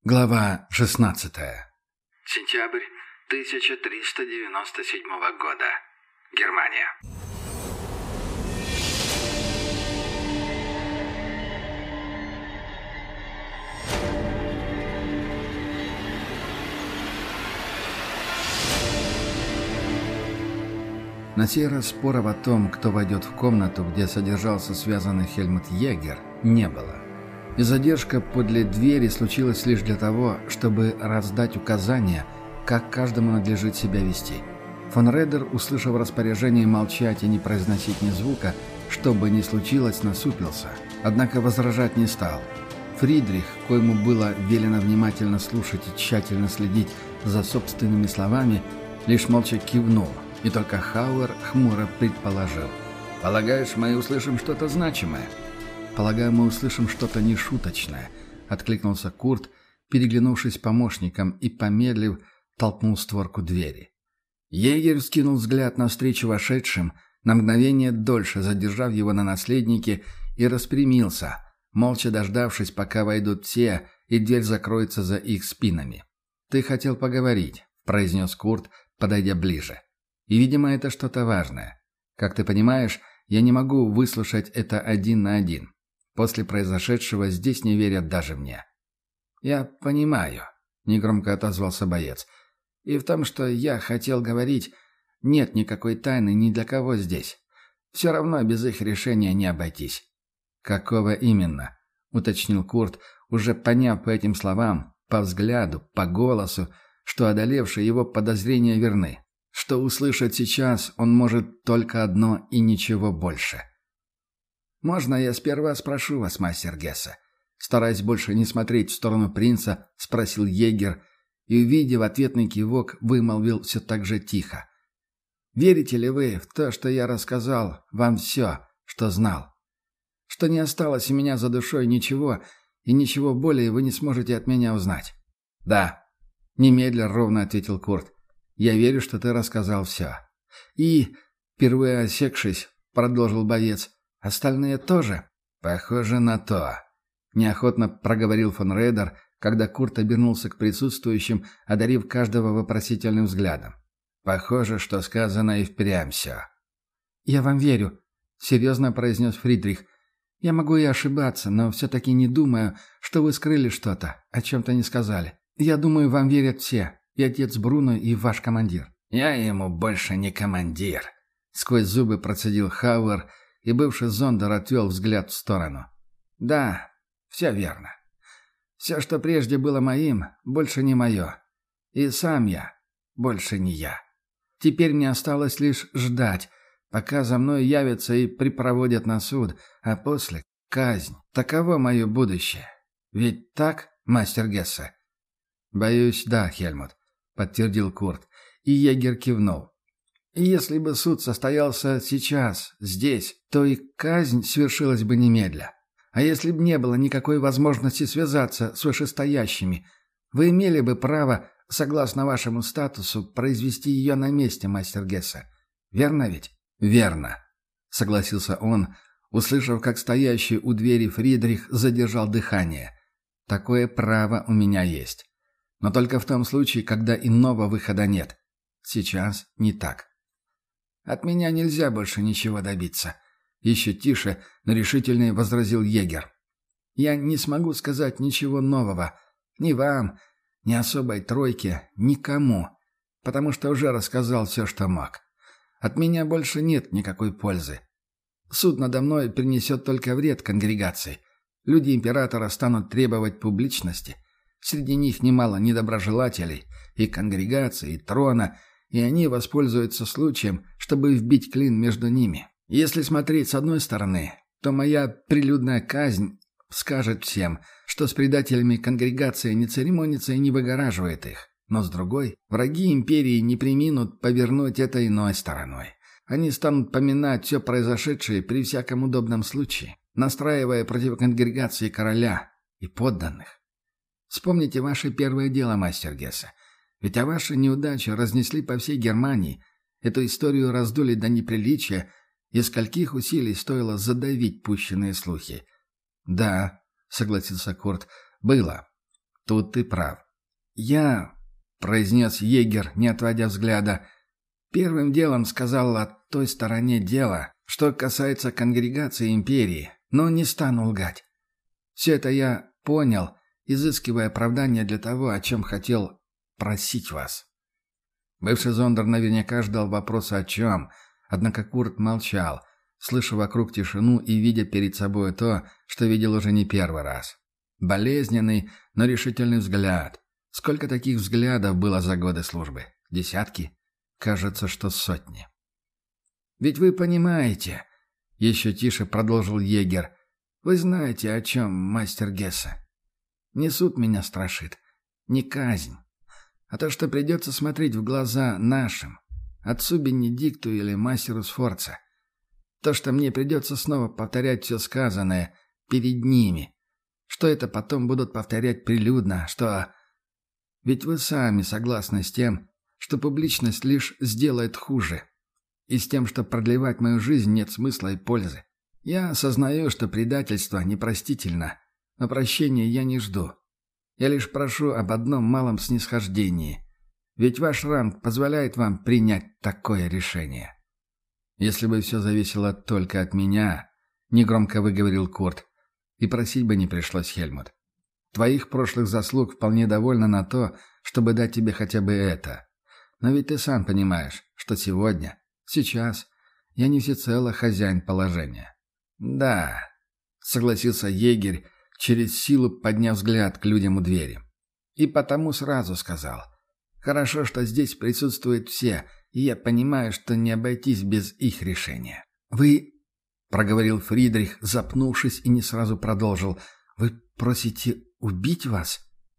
Глава 16. Сентябрь 1397 года. Германия. На сей раз споров о том, кто войдет в комнату, где содержался связанный Хельмут Егер, не было. И задержка подле двери случилась лишь для того, чтобы раздать указания, как каждому надлежит себя вести. Фон Редер, услышав распоряжение молчать и не произносить ни звука, что бы ни случилось, насупился, однако возражать не стал. Фридрих, коему было велено внимательно слушать и тщательно следить за собственными словами, лишь молча кивнул, и только Хауэр хмуро предположил: «Полагаешь, мы услышим что-то значимое?» «Полагаю, мы услышим что-то нешуточное», — откликнулся Курт, переглянувшись с помощником и, помедлив, толкнул створку двери. Егерь вскинул взгляд навстречу вошедшим, на мгновение дольше задержав его на наследнике, и распрямился, молча дождавшись, пока войдут все, и дверь закроется за их спинами. «Ты хотел поговорить», — произнес Курт, подойдя ближе. «И, видимо, это что-то важное. Как ты понимаешь, я не могу выслушать это один на один. После произошедшего здесь не верят даже мне». «Я понимаю», — негромко отозвался боец. «И в том, что я хотел говорить, нет никакой тайны ни для кого здесь. Все равно без их решения не обойтись». «Какого именно?» — уточнил Курт, уже поняв по этим словам, по взгляду, по голосу, что одолевшие его подозрения верны. Что услышать сейчас он может только одно и ничего больше. «Можно я сперва спрошу вас, мастер Гессе?» Стараясь больше не смотреть в сторону принца, спросил егерь и, увидев ответный кивок, вымолвил все так же тихо. «Верите ли вы в то, что я рассказал вам все, что знал? Что не осталось у меня за душой ничего, и ничего более вы не сможете от меня узнать?» «Да», — немедля ровно ответил Курт. «Я верю, что ты рассказал все». «И, впервые осекшись, продолжил боец, остальные тоже?» «Похоже на то», — неохотно проговорил фон Редер, когда Курт обернулся к присутствующим, одарив каждого вопросительным взглядом. «Похоже, что сказано и впрямь все». «Я вам верю», — серьезно произнес Фридрих. «Я могу и ошибаться, но все-таки не думаю, что вы скрыли что-то, о чем-то не сказали. Я думаю, вам верят все, и отец Бруно, и ваш командир». «Я ему больше не командир», — сквозь зубы процедил Хауэр, и бывший зондер отвел взгляд в сторону. «Да, все верно. Все, что прежде было моим, больше не мое. И сам я больше не я. Теперь мне осталось лишь ждать, пока за мной явятся и припроводят на суд, а после — казнь. Таково мое будущее. Ведь так, мастер Гессе?» «Боюсь, да, Хельмут», — подтвердил Курт, и егерь кивнул. «И если бы суд состоялся сейчас, здесь, то и казнь свершилась бы немедля. А если бы не было никакой возможности связаться с вышестоящими, вы имели бы право, согласно вашему статусу, произвести ее на месте, мастер Гессе. Верно ведь?» «Верно», — согласился он, услышав, как стоящий у двери Фридрих задержал дыхание. «Такое право у меня есть. Но только в том случае, когда иного выхода нет. Сейчас не так». «От меня нельзя больше ничего добиться», — еще тише, но решительнее возразил егерь. «Я не смогу сказать ничего нового. Ни вам, ни особой тройке, никому. Потому что уже рассказал все, что мог. От меня больше нет никакой пользы. Суд надо мной принесет только вред конгрегации. Люди императора станут требовать публичности. Среди них немало недоброжелателей и конгрегации, и трона, и они воспользуются случаем, чтобы вбить клин между ними. Если смотреть с одной стороны, то моя прилюдная казнь скажет всем, что с предателями конгрегация не церемонится и не выгораживает их. Но с другой, враги империи не преминут повернуть это иной стороной. Они станут поминать все произошедшее при всяком удобном случае, настраивая против конгрегации короля и подданных. Вспомните ваше первое дело, мастер Гессе. Ведь о вашей неудаче разнесли по всей Германии. Эту историю раздули до неприличия, и скольких усилий стоило задавить пущенные слухи. «Да», — согласился Курт, — «было. Тут ты прав. Я, произнес егерь, не отводя взгляда, первым делом сказал о той стороне дела, что касается конгрегации империи, но не стану лгать. Все это я понял, изыскивая оправдание для того, о чем хотел просить вас. Бывший зондер наверняка ждал вопроса о чем, однако Курт молчал, слыша вокруг тишину и видя перед собой то, что видел уже не первый раз. Болезненный, но решительный взгляд. Сколько таких взглядов было за годы службы? Десятки? Кажется, что сотни. «Ведь вы понимаете», — еще тише продолжил егерь, — «вы знаете, о чем, мастер Гессе. Не суд меня страшит, не казнь, а то, что придется смотреть в глаза нашим, отцу Бенедикту или мастеру Сфорца. То, что мне придется снова повторять все сказанное перед ними, что это потом будут повторять прилюдно, что... Ведь вы сами согласны с тем, что публичность лишь сделает хуже, и с тем, что продлевать мою жизнь нет смысла и пользы. Я осознаю, что предательство непростительно, но прощения я не жду. Я лишь прошу об одном малом снисхождении. Ведь ваш ранг позволяет вам принять такое решение. Если бы все зависело только от меня, негромко выговорил Курт, и просить бы не пришлось, Хельмут. Твоих прошлых заслуг вполне довольно на то, чтобы дать тебе хотя бы это. Но ведь ты сам понимаешь, что сегодня, сейчас, я не всецело хозяин положения. Да, согласился егерь, через силу подняв взгляд к людям у двери. И потому сразу сказал. Хорошо, что здесь присутствуют все, и я понимаю, что не обойтись без их решения. «Вы...» — проговорил Фридрих, запнувшись, и не сразу продолжил. «Вы просите убить вас?»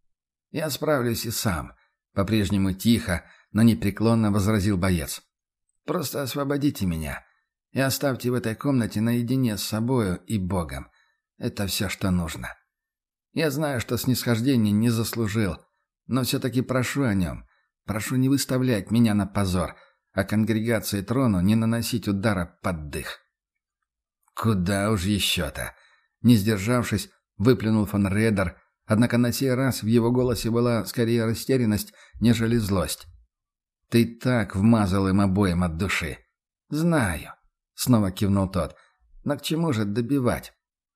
«Я справлюсь и сам», — по-прежнему тихо, но непреклонно возразил боец. «Просто освободите меня и оставьте в этой комнате наедине с собою и Богом. Это все, что нужно. Я знаю, что снисхождения не заслужил, но все-таки прошу о нем. Прошу не выставлять меня на позор, а конгрегации трону не наносить удара под дых». «Куда уж еще-то!» Не сдержавшись, выплюнул фон Редер, однако на сей раз в его голосе была скорее растерянность, нежели злость. «Ты так вмазал им обоим от души». «Знаю», — снова кивнул тот, — «но к чему же добивать?»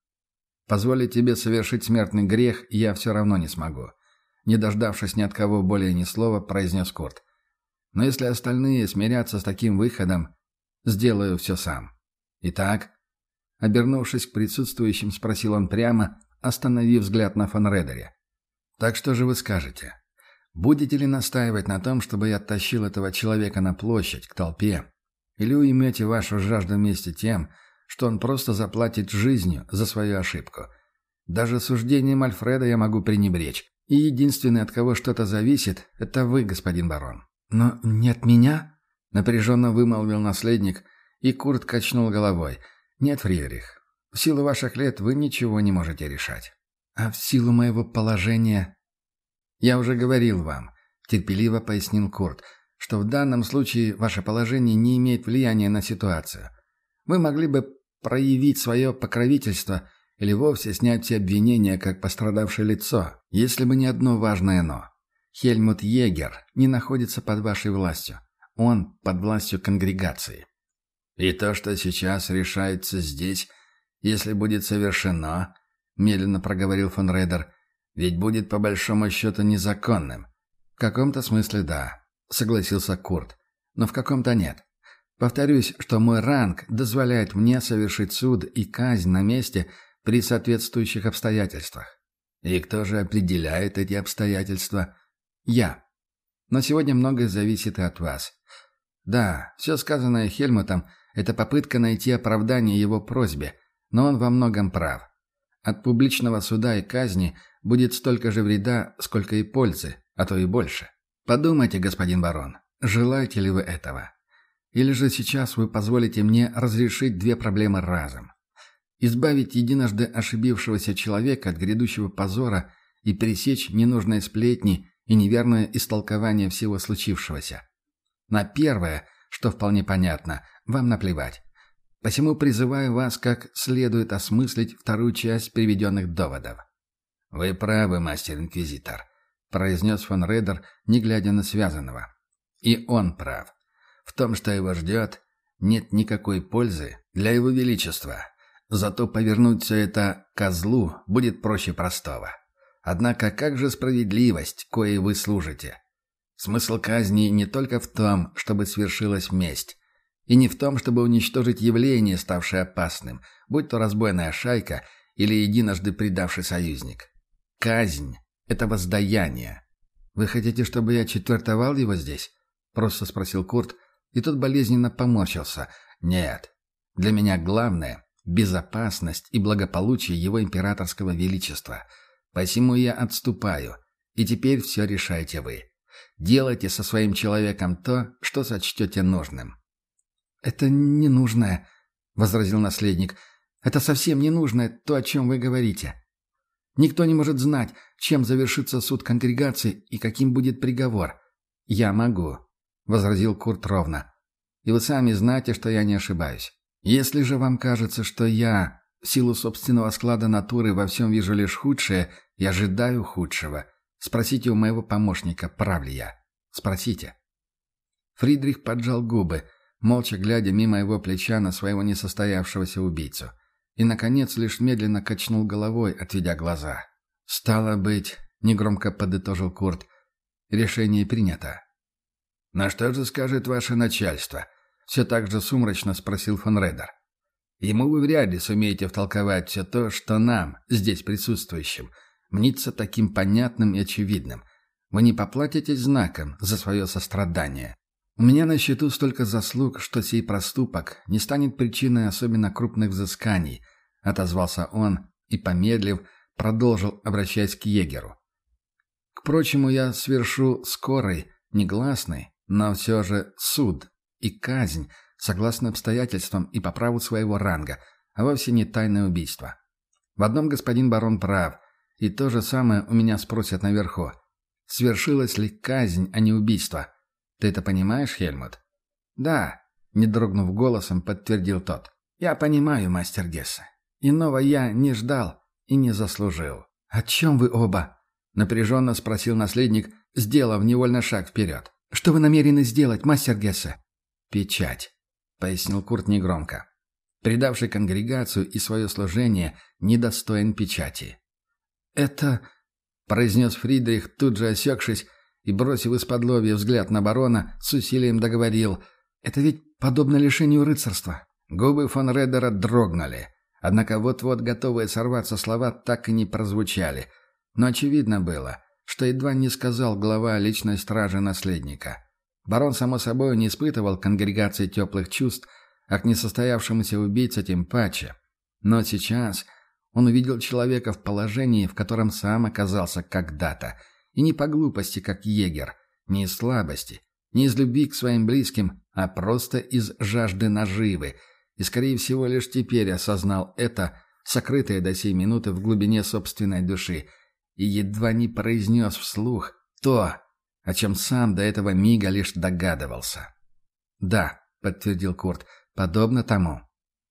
«Позволить тебе совершить смертный грех я все равно не смогу», — не дождавшись ни от кого более ни слова, произнес Курт. «Но если остальные смирятся с таким выходом, сделаю все сам. Итак...» Обернувшись к присутствующим, спросил он прямо, остановив взгляд на фон Редере. «Так что же вы скажете? Будете ли настаивать на том, чтобы я оттащил этого человека на площадь, к толпе? Или уймете вашу жажду мести тем, что он просто заплатит жизнью за свою ошибку? Даже суждением Альфреда я могу пренебречь, и единственный, от кого что-то зависит, это вы, господин барон». «Но не от меня?» — напряженно вымолвил наследник, и Курт качнул головой. «Нет, Фридрих, в силу ваших лет вы ничего не можете решать. А в силу моего положения...» «Я уже говорил вам», — терпеливо пояснил Курт, «что в данном случае ваше положение не имеет влияния на ситуацию. Вы могли бы проявить свое покровительство или вовсе снять все обвинения как пострадавшее лицо, если бы не одно важное «но». Хельмут Егер не находится под вашей властью. Он под властью конгрегации. «И то, что сейчас решается здесь, если будет совершено, — медленно проговорил фон Редер, — ведь будет по большому счету незаконным». «В каком-то смысле да», — согласился Курт, — «но в каком-то нет. Повторюсь, что мой ранг дозволяет мне совершить суд и казнь на месте при соответствующих обстоятельствах». «И кто же определяет эти обстоятельства?» «Я. Но сегодня многое зависит и от вас. Да, все сказанное Хельмутом — это попытка найти оправдание его просьбе, но он во многом прав. От публичного суда и казни будет столько же вреда, сколько и пользы, а то и больше. Подумайте, господин барон, желаете ли вы этого? Или же сейчас вы позволите мне разрешить две проблемы разом? Избавить единожды ошибившегося человека от грядущего позора и пресечь ненужные сплетни и неверное истолкование всего случившегося. На первое, что вполне понятно, вам наплевать. Посему призываю вас как следует осмыслить вторую часть приведенных доводов. «Вы правы, мастер-инквизитор», — произнес фон Рейдер, не глядя на связанного. «И он прав. В том, что его ждет, нет никакой пользы для его величества. Зато повернуть все это козлу будет проще простого. Однако как же справедливость, коей вы служите? Смысл казни не только в том, чтобы свершилась месть, и не в том, чтобы уничтожить явление, ставшее опасным, будь то разбойная шайка или единожды предавший союзник. Казнь — это воздаяние. «Вы хотите, чтобы я четвертовал его здесь?» — просто спросил Курт, и тот болезненно поморщился. «Нет. Для меня главное — безопасность и благополучие его императорского величества. Посему я отступаю, и теперь все решаете вы. Делайте со своим человеком то, что сочтете нужным». «Это ненужное», — возразил наследник. «Это совсем ненужное, то, о чем вы говорите. Никто не может знать, чем завершится суд конгрегации и каким будет приговор». «Я могу», — возразил Курт ровно. «И вы сами знаете, что я не ошибаюсь. Если же вам кажется, что я, в силу собственного склада натуры, во всем вижу лишь худшее и ожидаю худшего, спросите у моего помощника, прав ли я. Спросите». Фридрих поджал губы, молча глядя мимо его плеча на своего несостоявшегося убийцу. И, наконец, лишь медленно качнул головой, отведя глаза. «Стало быть», — негромко подытожил Курт, — «решение принято». «На что же скажет ваше начальство?» — все так же сумрачно спросил фон Рейдер. «Ему вы вряд ли сумеете втолковать все то, что нам, здесь присутствующим, мнится таким понятным и очевидным. Вы не поплатитесь знаком за свое сострадание. У меня на счету столько заслуг, что сей проступок не станет причиной особенно крупных взысканий», — отозвался он и, помедлив, продолжил, обращаясь к егерю. «К прочему, я свершу скорый, негласный, но все же суд и казнь, согласно обстоятельствам и по праву своего ранга, а вовсе не тайное убийство. В одном господин барон прав, и то же самое у меня спросят наверху. Свершилась ли казнь, а не убийство? Ты это понимаешь, Хельмут?» «Да», — не дрогнув голосом, подтвердил тот. «я понимаю, мастер Гессе. Иного я не ждал и не заслужил». «О чем вы оба?» — напряженно спросил наследник, сделав невольно шаг вперед. «Что вы намерены сделать, мастер Гессе?» «Печать», — пояснил Курт негромко. «Предавший конгрегацию и свое служение недостоин печати». «Это...» — произнес Фридрих, тут же осекшись, и, бросив исподлобья взгляд на барона, с усилием договорил: «Это ведь подобно лишению рыцарства». Губы фон Редера дрогнули, однако вот-вот готовые сорваться слова так и не прозвучали. Но очевидно было, что едва не сказал глава личной стражи наследника. Барон, само собой, не испытывал к конгрегации теплых чувств, а к несостоявшемуся убийце тем паче. Но сейчас он увидел человека в положении, в котором сам оказался когда-то, и не по глупости, как егерь, не из слабости, не из любви к своим близким, а просто из жажды наживы, и, скорее всего, лишь теперь осознал это, сокрытое до сей минуты в глубине собственной души, и едва не произнес вслух то, о чем сам до этого мига лишь догадывался. «Да», — подтвердил Курт, — «подобно тому».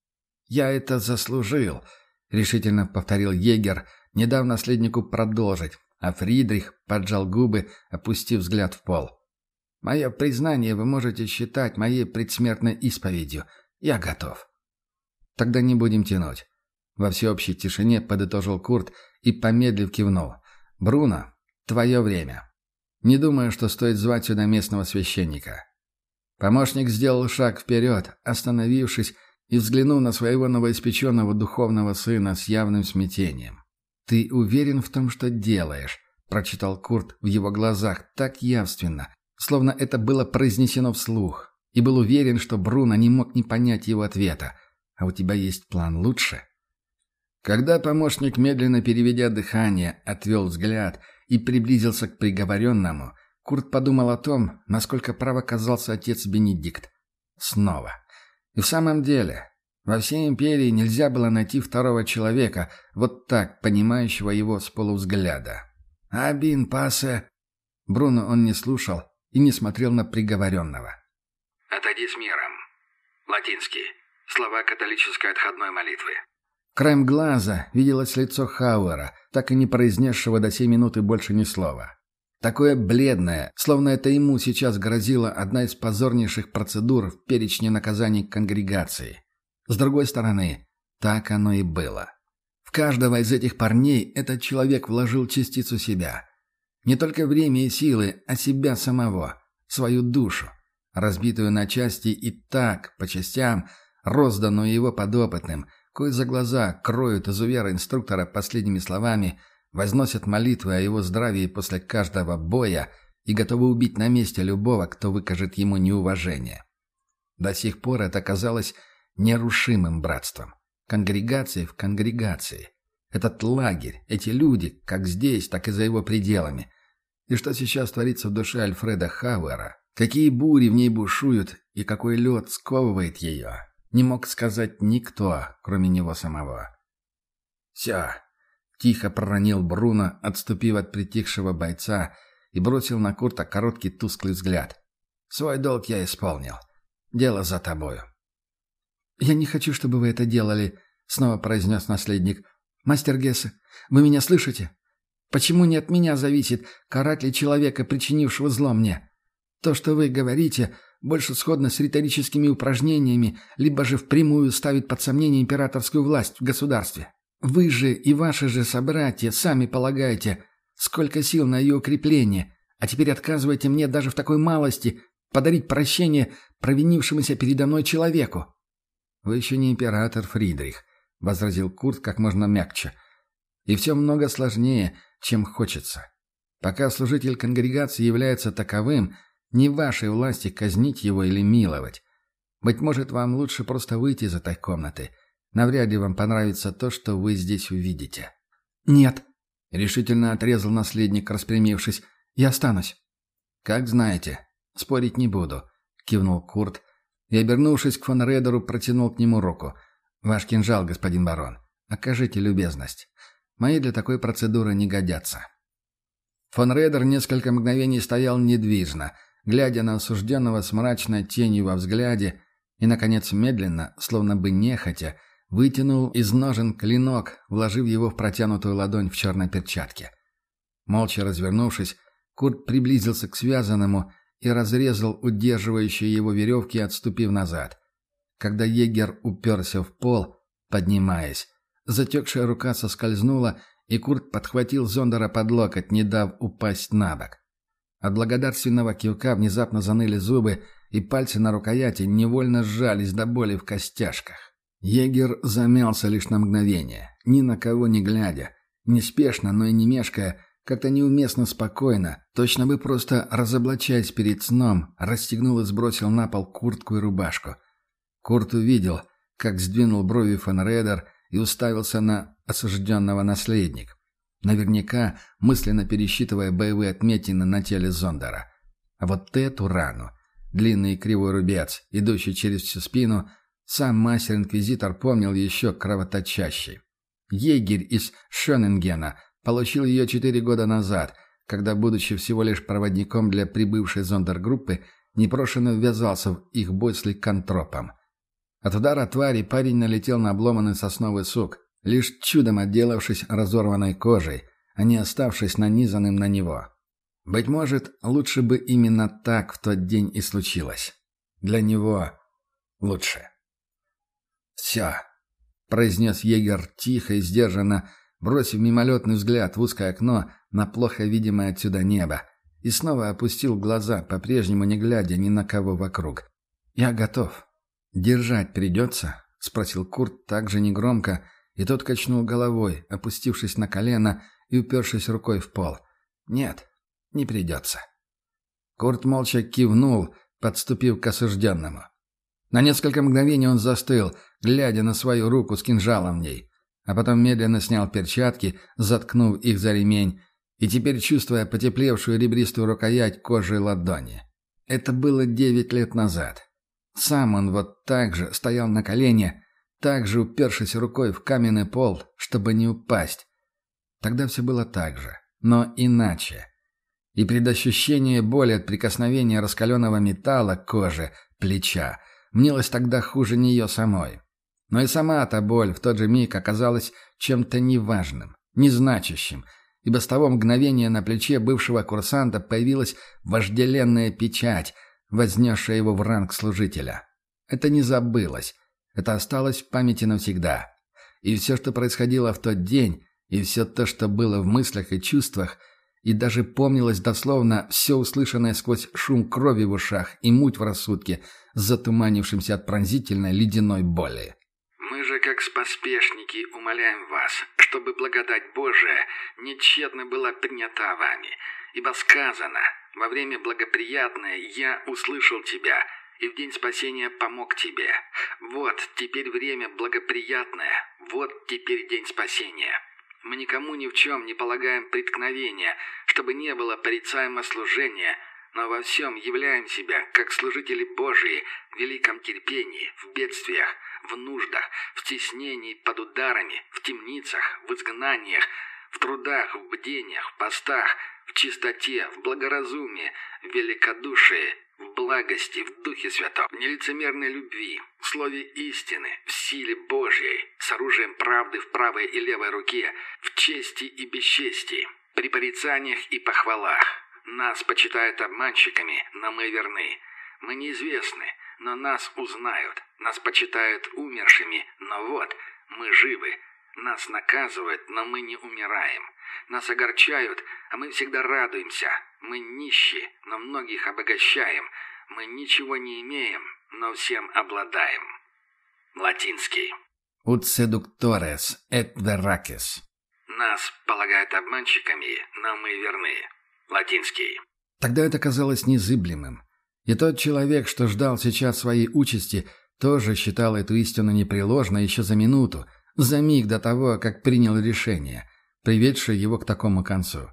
«Я это заслужил», — решительно повторил егерь, не дав наследнику продолжить, а Фридрих поджал губы, опустив взгляд в пол. «Мое признание вы можете считать моей предсмертной исповедью. Я готов». «Тогда не будем тянуть». Во всеобщей тишине подытожил Курт и, помедлив, кивнул. «Бруно, твое время. Не думаю, что стоит звать сюда местного священника». Помощник сделал шаг вперед, остановившись и взглянув на своего новоиспеченного духовного сына с явным смятением. «Ты уверен в том, что делаешь?» — прочитал Курт в его глазах так явственно, словно это было произнесено вслух, и был уверен, что Бруно не мог не понять его ответа. «А у тебя есть план лучше?» Когда помощник, медленно переведя дыхание, отвел взгляд и приблизился к приговоренному, Курт подумал о том, насколько прав оказался отец Бенедикт. Снова. И в самом деле, во всей империи нельзя было найти второго человека, вот так, понимающего его с полувзгляда. «Абин пасе...» Бруно он не слушал и не смотрел на приговоренного. «Отойди с миром». Латинский. Слова католической отходной молитвы. Краем глаза виделось лицо Хауэра, так и не произнесшего до сей минуты больше ни слова. Такое бледное, словно это ему сейчас грозила одна из позорнейших процедур в перечне наказаний конгрегации. С другой стороны, так оно и было. В каждого из этих парней этот человек вложил частицу себя. Не только время и силы, а себя самого, свою душу, разбитую на части и так, по частям, розданную его подопытным, кое за глаза кроют изувера-инструктора последними словами, возносят молитвы о его здравии после каждого боя и готовы убить на месте любого, кто выкажет ему неуважение. До сих пор это казалось нерушимым братством. Конгрегации в конгрегации. Этот лагерь, эти люди, как здесь, так и за его пределами. И что сейчас творится в душе Альфреда Хауэра, какие бури в ней бушуют и какой лед сковывает ее, не мог сказать никто, кроме него самого. «Все», — тихо проронил Бруно, отступив от притихшего бойца, и бросил на Курта короткий тусклый взгляд. «Свой долг я исполнил. Дело за тобою». «Я не хочу, чтобы вы это делали», — снова произнес наследник. «Мастер Гессе, вы меня слышите? Почему не от меня зависит, карать ли человека, причинившего зло мне? То, что вы говорите, больше сходно с риторическими упражнениями, либо же впрямую ставит под сомнение императорскую власть в государстве. Вы же и ваши же собратья сами полагаете, сколько сил на ее укрепление, а теперь отказываете мне даже в такой малости подарить прощение провинившемуся передо мной человеку». «Вы еще не император, Фридрих», — возразил Курт как можно мягче. «И все много сложнее, чем хочется. Пока служитель конгрегации является таковым, не в вашей власти казнить его или миловать. Быть может, вам лучше просто выйти из этой комнаты. Навряд ли вам понравится то, что вы здесь увидите». «Нет», — решительно отрезал наследник, распрямившись. «Я останусь». «Как знаете. Спорить не буду», — кивнул Курт и, обернувшись к фон Редеру, протянул к нему руку. «Ваш кинжал, господин барон. Окажите любезность. Мои для такой процедуры не годятся». Фон Редер несколько мгновений стоял недвижно, глядя на осужденного с мрачной тенью во взгляде, и, наконец, медленно, словно бы нехотя, вытянул из ножен клинок, вложив его в протянутую ладонь в черной перчатке. Молча развернувшись, Курт приблизился к связанному и разрезал удерживающие его веревки, отступив назад. Когда егерь уперся в пол, поднимаясь, затекшая рука соскользнула, и Курт подхватил Зондера под локоть, не дав упасть на бок. От благодарственного кивка внезапно заныли зубы, и пальцы на рукояти невольно сжались до боли в костяшках. Егерь замялся лишь на мгновение, ни на кого не глядя, неспешно, но и не мешкая, как-то неуместно спокойно, точно бы просто разоблачаясь перед сном, расстегнул и сбросил на пол куртку и рубашку. Курт увидел, как сдвинул брови фон Редер и уставился на осужденного наследника, наверняка мысленно пересчитывая боевые отметины на теле Зондера. А вот эту рану, длинный и кривой рубец, идущий через всю спину, сам мастер-инквизитор помнил еще кровоточащий. Егерь из Шёнингена получил ее 4 года назад, когда, будучи всего лишь проводником для прибывшей зондергруппы, непрошено ввязался в их бой с ликантропом. От удара твари парень налетел на обломанный сосновый сук, лишь чудом отделавшись разорванной кожей, а не оставшись нанизанным на него. Быть может, лучше бы именно так в тот день и случилось. Для него лучше. «Все», — произнес егерь тихо и сдержанно, бросив мимолетный взгляд в узкое окно на плохо видимое отсюда небо, и снова опустил глаза, по-прежнему не глядя ни на кого вокруг. «Я готов. Держать придется?» — спросил Курт так же негромко, и тот качнул головой, опустившись на колено и упершись рукой в пол. «Нет, не придется». Курт молча кивнул, подступив к осужденному. На несколько мгновений он застыл, глядя на свою руку с кинжалом в ней, а потом медленно снял перчатки, заткнув их за ремень, и теперь чувствуя потеплевшую ребристую рукоять кожи ладони. Это было 9 лет назад. Сам он вот так же стоял на колене, так же упершись рукой в каменный пол, чтобы не упасть. Тогда все было так же, но иначе. И предощущение боли от прикосновения раскаленного металла к коже, плеча, мнилось тогда хуже нее самой. Но и сама эта боль в тот же миг оказалась чем-то неважным, незначащим, ибо с того мгновения на плече бывшего курсанта появилась вожделенная печать, вознесшая его в ранг служителя. Это не забылось, это осталось в памяти навсегда. И все, что происходило в тот день, и все то, что было в мыслях и чувствах, и даже помнилось дословно все услышанное сквозь шум крови в ушах и муть в рассудке, затуманившимся от пронзительной ледяной боли. «Мы же, как споспешники, умоляем вас, чтобы благодать Божия нечетно была принята вами, ибо сказано, во время благоприятное я услышал тебя, и в день спасения помог тебе. Вот теперь время благоприятное, вот теперь день спасения. Мы никому ни в чем не полагаем преткновения, чтобы не было порицаемо служения, но во всем являем себя, как служители Божии, в великом терпении, в бедствиях, в нуждах, в стеснении под ударами, в темницах, в изгнаниях, в трудах, в бдениях, в постах, в чистоте, в благоразумии, в великодушии, в благости, в Духе Святом, в нелицемерной любви, в слове истины, в силе Божьей, с оружием правды в правой и левой руке, в чести и бесчестии, при порицаниях и похвалах. Нас почитают обманщиками, но мы верны. Мы неизвестны, но нас узнают. Нас почитают умершими, но вот, мы живы. Нас наказывают, но мы не умираем. Нас огорчают, а мы всегда радуемся. Мы нищие, но многих обогащаем. Мы ничего не имеем, но всем обладаем. Латинский. «Ut seductores et veraces». Нас полагают обманщиками, но мы верны. Латинский. Тогда это казалось незыблемым. И тот человек, что ждал сейчас своей участи, тоже считал эту истину непреложной еще за минуту, за миг до того, как принял решение, приведшее его к такому концу.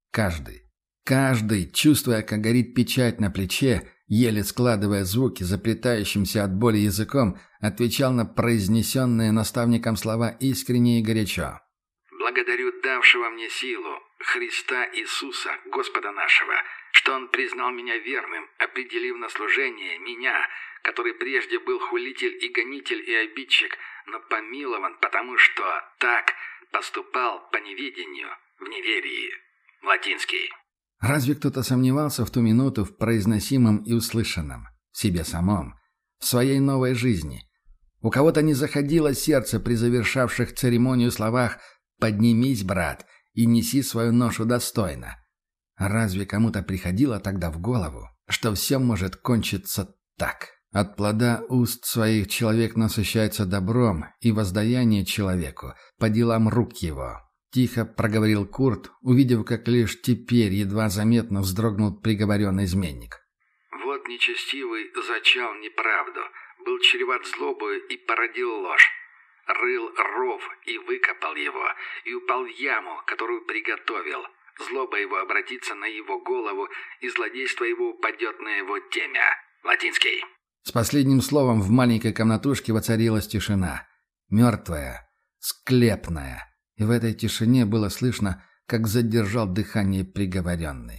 Каждый, чувствуя, как горит печать на плече, еле складывая звуки, заплетающимся от боли языком, отвечал на произнесенные наставником слова искренне и горячо. «Благодарю давшего мне силу, Христа Иисуса, Господа нашего, что Он признал меня верным, определив на служение меня, который прежде был хулитель и гонитель и обидчик, но помилован, потому что так поступал по неведению, в неверии». Латинский. Разве кто-то сомневался в ту минуту в произносимом и услышанном, в себе самом, в своей новой жизни? У кого-то не заходило сердце при завершавших церемонию словах «Поднимись, брат, и неси свою ношу достойно». А разве кому-то приходило тогда в голову, что все может кончиться так? От плода уст своих человек насыщается добром и воздаяние человеку по делам рук его. Тихо проговорил Курт, увидев, как лишь теперь едва заметно вздрогнул приговоренный изменник. «Вот нечестивый зачал неправду, был чреват злобою и породил ложь. Рыл ров и выкопал его, и упал в яму, которую приготовил. Злоба его обратится на его голову, и злодейство его упадет на его темя». Латинский. С последним словом в маленькой комнатушке воцарилась тишина. Мертвая, склепная. И в этой тишине было слышно, как задержал дыхание приговоренный.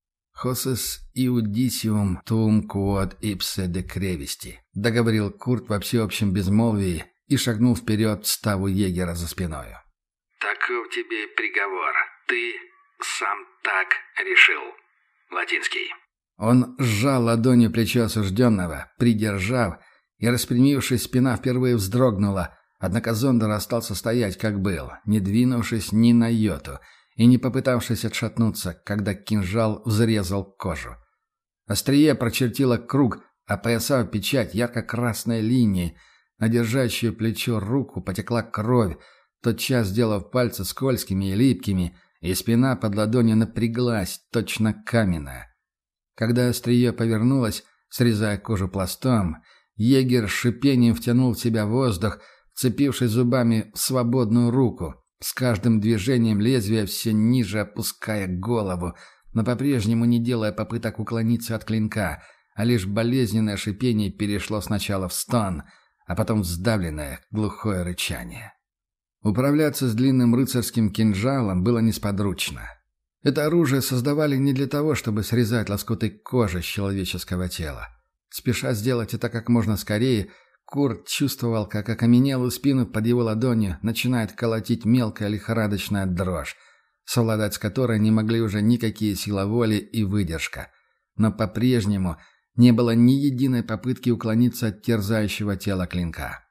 «Hosses iudicium tuum quod ipse decrevisti», — договорил Курт во всеобщем безмолвии и шагнул вперед, ставу егера за спиною. «Таков тебе приговор. Ты сам так решил». Латинский. Он сжал ладонью плечо осужденного, придержав, и, распрямившись, спина впервые вздрогнула, однако Зондер остался стоять, как был, не двинувшись ни на йоту и не попытавшись отшатнуться, когда кинжал взрезал кожу. Острие прочертило круг, опоясав печать ярко-красной линии, на держащее плечо руку потекла кровь, тотчас сделав пальцы скользкими и липкими, и спина под ладонью напряглась, точно каменная. Когда острие повернулось, срезая кожу пластом, егерь с шипением втянул в себя воздух, вцепившись зубами в свободную руку, с каждым движением лезвия все ниже опуская голову, но по-прежнему не делая попыток уклониться от клинка, а лишь болезненное шипение перешло сначала в стон, а потом в сдавленное, глухое рычание. Управляться с длинным рыцарским кинжалом было несподручно. Это оружие создавали не для того, чтобы срезать лоскуты кожи с человеческого тела. Спеша сделать это как можно скорее, Курт чувствовал, как окаменелую спину под его ладонью начинает колотить мелкая лихорадочная дрожь, совладать с которой не могли уже никакие сила воли и выдержка. Но по-прежнему не было ни единой попытки уклониться от терзающего тела клинка.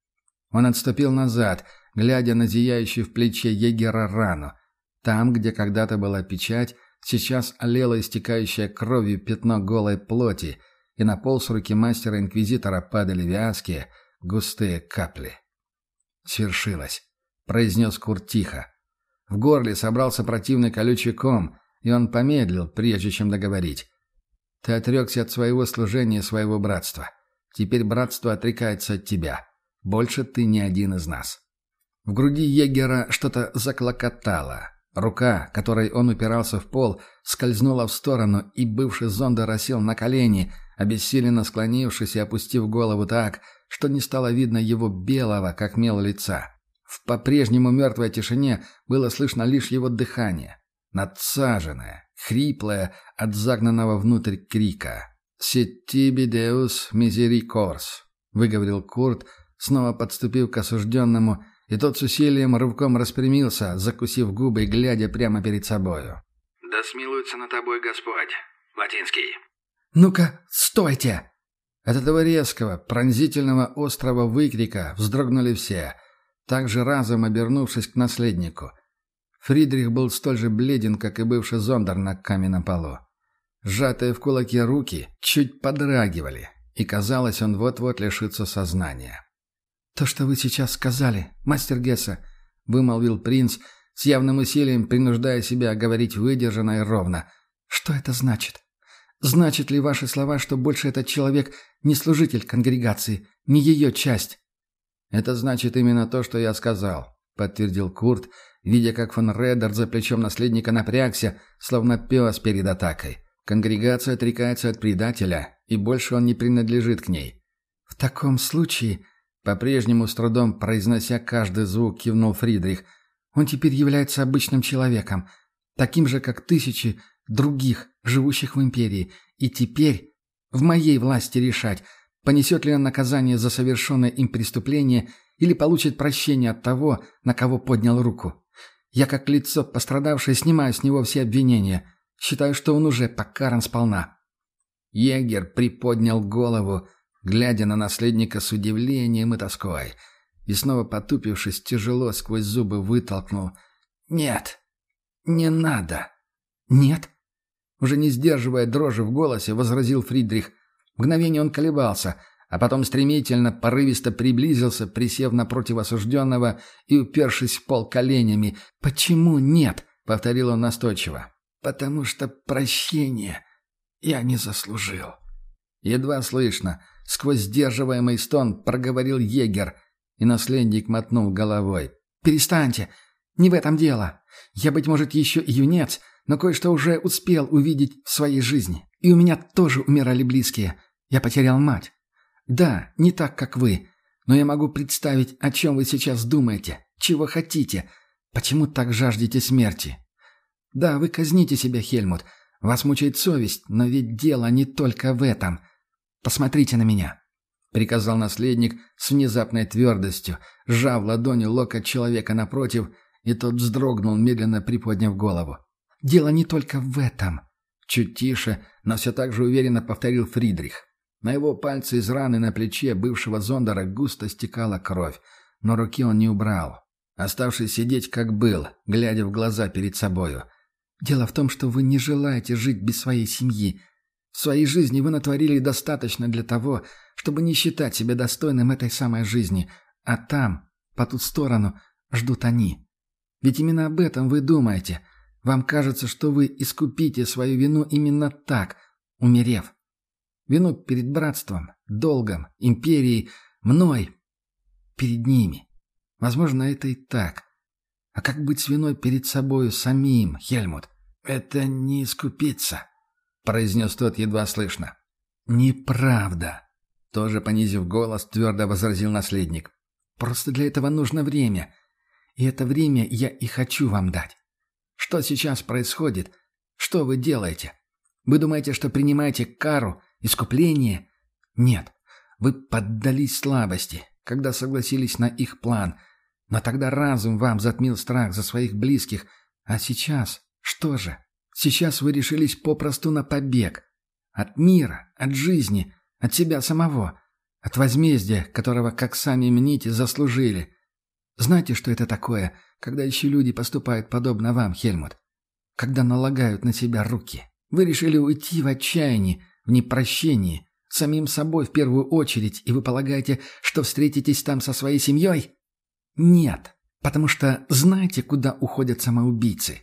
Он отступил назад, глядя на зияющую в плече егера рану. Там, где когда-то была печать, сейчас олело истекающее кровью пятно голой плоти, и на пол с руки мастера-инквизитора падали вязкие, густые капли. «Свершилось», — произнес Курт тихо. В горле собрался противный колючий ком, и он помедлил, прежде чем договорить. «Ты отрекся от своего служения и своего братства. Теперь братство отрекается от тебя. Больше ты не один из нас». В груди егера что-то заклокотало. Рука, которой он упирался в пол, скользнула в сторону, и бывший зондер осел на колени, обессиленно склонившись и опустив голову так, что не стало видно его белого, как мел, лица. В по-прежнему мертвой тишине было слышно лишь его дыхание, надсаженное, хриплое от загнанного внутрь крика. «Сетиби деус мизерикорс», — выговорил Курт, снова подступив к осужденному, и тот с усилием рывком распрямился, закусив губы и глядя прямо перед собою. «Да смилуется над тобой Господь». Латинский. «Ну-ка, стойте!» От этого резкого, пронзительного острого выкрика вздрогнули все, также разом обернувшись к наследнику. Фридрих был столь же бледен, как и бывший зондер на каменном полу. Сжатые в кулаки руки чуть подрагивали, и казалось, он вот-вот лишится сознания. «То, что вы сейчас сказали, мастер Гесса», — вымолвил принц, с явным усилием принуждая себя говорить выдержанно и ровно. «Что это значит? Значит ли ваши слова, что больше этот человек не служитель конгрегации, не ее часть?» «Это значит именно то, что я сказал», — подтвердил Курт, видя, как фон Редер за плечом наследника напрягся, словно пес перед атакой. «Конгрегация отрекается от предателя, и больше он не принадлежит к ней». «В таком случае...» По-прежнему с трудом произнося каждый звук, кивнул Фридрих. «Он теперь является обычным человеком, таким же, как тысячи других, живущих в империи. И теперь в моей власти решать, понесет ли он наказание за совершенное им преступление или получит прощение от того, на кого поднял руку. Я, как лицо пострадавшее, снимаю с него все обвинения. Считаю, что он уже покаран сполна». Егер приподнял голову, глядя на наследника с удивлением и тоской, и снова потупившись, тяжело сквозь зубы вытолкнул: «Нет, не надо». «Нет?» Уже не сдерживая дрожи в голосе, возразил Фридрих. Мгновение он колебался, а потом стремительно, порывисто приблизился, присев напротив осужденного и упершись в пол коленями. «Почему нет?» — повторил он настойчиво. «Потому что прощения я не заслужил». Едва слышно, сквозь сдерживаемый стон проговорил егер, и наследник мотнул головой. «Перестаньте! Не в этом дело. Я, быть может, еще и юнец, но кое-что уже успел увидеть в своей жизни. И у меня тоже умирали близкие. Я потерял мать. Да, не так, как вы, но я могу представить, о чем вы сейчас думаете, чего хотите, почему так жаждете смерти. Да, вы казните себя, Хельмут, вас мучает совесть, но ведь дело не только в этом. Посмотрите на меня», — приказал наследник с внезапной твердостью, сжав ладонью локоть человека напротив, и тот вздрогнул, медленно приподняв голову. «Дело не только в этом», — чуть тише, но все так же уверенно повторил Фридрих. На его пальце из раны на плече бывшего зондера густо стекала кровь, но руки он не убрал, оставшись сидеть как был, глядя в глаза перед собою. «Дело в том, что вы не желаете жить без своей семьи. В своей жизни вы натворили достаточно для того, чтобы не считать себя достойным этой самой жизни, а там, по ту сторону, ждут они. Ведь именно об этом вы думаете. Вам кажется, что вы искупите свою вину именно так, умерев. Вину перед братством, долгом, империей, мной, перед ними. Возможно, это и так. А как быть с виной перед собою самим, Хельмут? Это не искупиться», — произнес тот едва слышно. «Неправда», — тоже понизив голос, твердо возразил наследник. «Просто для этого нужно время. И это время я и хочу вам дать. Что сейчас происходит? Что вы делаете? Вы думаете, что принимаете кару, искупление? Нет. Вы поддались слабости, когда согласились на их план. Но тогда разум вам затмил страх за своих близких. А сейчас? Что же? Сейчас вы решились попросту на побег. От мира, от жизни, от себя самого. От возмездия, которого, как сами мните, заслужили. Знаете, что это такое, когда еще люди поступают подобно вам, Хельмут? Когда налагают на себя руки. Вы решили уйти в отчаянии, в непрощении, самим собой в первую очередь, и вы полагаете, что встретитесь там со своей семьей? Нет, потому что знаете, куда уходят самоубийцы?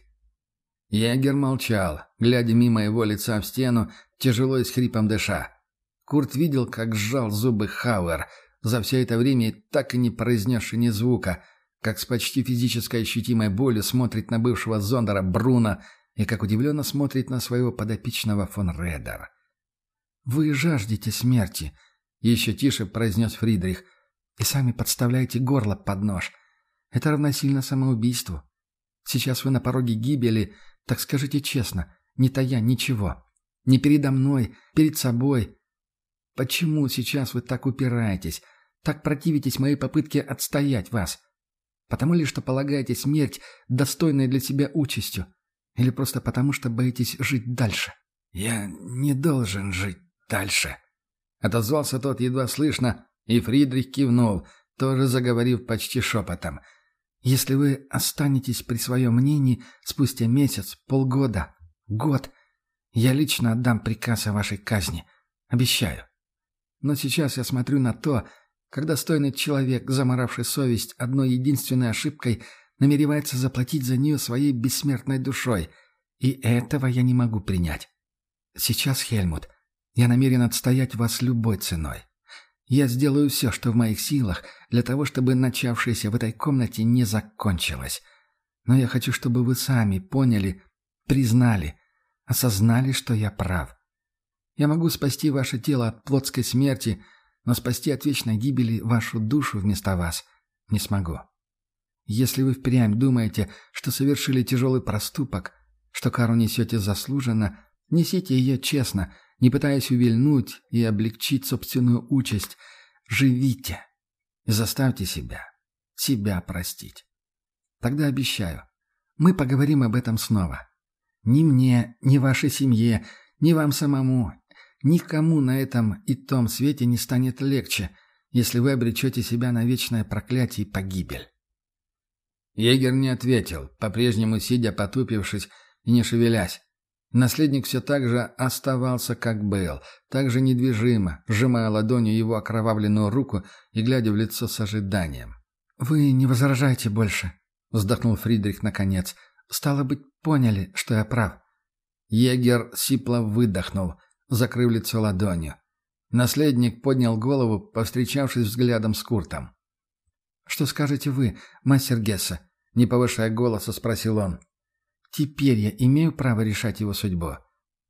Егер молчал, глядя мимо его лица в стену, тяжело и с хрипом дыша. Курт видел, как сжал зубы Хауэр, за все это время так и не произнесший ни звука, как с почти физической ощутимой болью смотрит на бывшего зондера Бруно и как удивленно смотрит на своего подопечного фон Редер. «Вы жаждете смерти», — еще тише произнес Фридрих, — «и сами подставляете горло под нож. Это равносильно самоубийству. Сейчас вы на пороге гибели, так скажите честно, не тая ничего. Не передо мной, перед собой. Почему сейчас вы так упираетесь, так противитесь моей попытке отстоять вас? Потому ли, что полагаете смерть достойной для себя участью? Или просто потому, что боитесь жить дальше?» «Я не должен жить дальше», — отозвался тот едва слышно, и Фридрих кивнул, тоже заговорив почти шепотом. «Если вы останетесь при своем мнении спустя месяц, полгода, год, я лично отдам приказ о вашей казни. Обещаю. Но сейчас я смотрю на то, как достойный человек, заморавший совесть одной единственной ошибкой, намеревается заплатить за нее своей бессмертной душой, и этого я не могу принять. Сейчас, Хельмут, я намерен отстоять вас любой ценой. Я сделаю все, что в моих силах, для того, чтобы начавшееся в этой комнате не закончилось. Но я хочу, чтобы вы сами поняли, признали, осознали, что я прав. Я могу спасти ваше тело от плотской смерти, но спасти от вечной гибели вашу душу вместо вас не смогу. Если вы впрямь думаете, что совершили тяжелый проступок, что кару несете заслуженно, несите ее честно, не пытаясь увильнуть и облегчить собственную участь. Живите и заставьте себя простить. Тогда обещаю, мы поговорим об этом снова. Ни мне, ни вашей семье, ни вам самому, никому на этом и том свете не станет легче, если вы обречете себя на вечное проклятие и погибель». Егер не ответил, по-прежнему сидя потупившись и не шевелясь. Наследник все так же оставался, как был, так же недвижимо, сжимая ладонью его окровавленную руку и глядя в лицо с ожиданием. «Вы не возражаете больше», — вздохнул Фридрих наконец. «Стало быть, поняли, что я прав». Егер сипло выдохнул, закрыв лицо ладонью. Наследник поднял голову, повстречавшись взглядом с Куртом. «Что скажете вы, мастер Гессе?» — не повышая голоса, спросил он. «Теперь я имею право решать его судьбу?»